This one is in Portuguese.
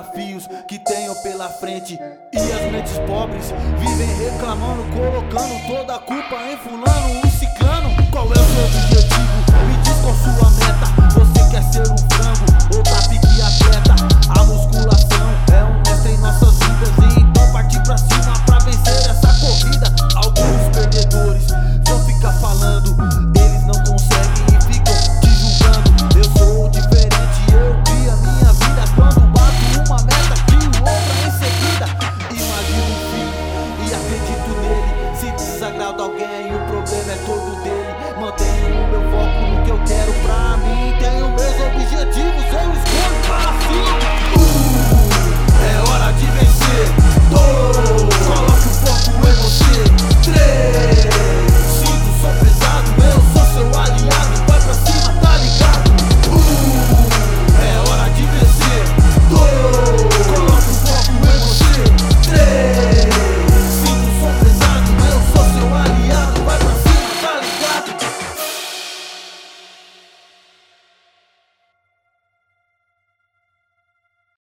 desafios que tenho pela frente. E as mentes pobres vivem reclamando, colocando toda a culpa em fulano e ciclano. Qual é o seu objetivo? Me diz qual sua meta. Você quer ser um frango ou tá pique atleta? A musculação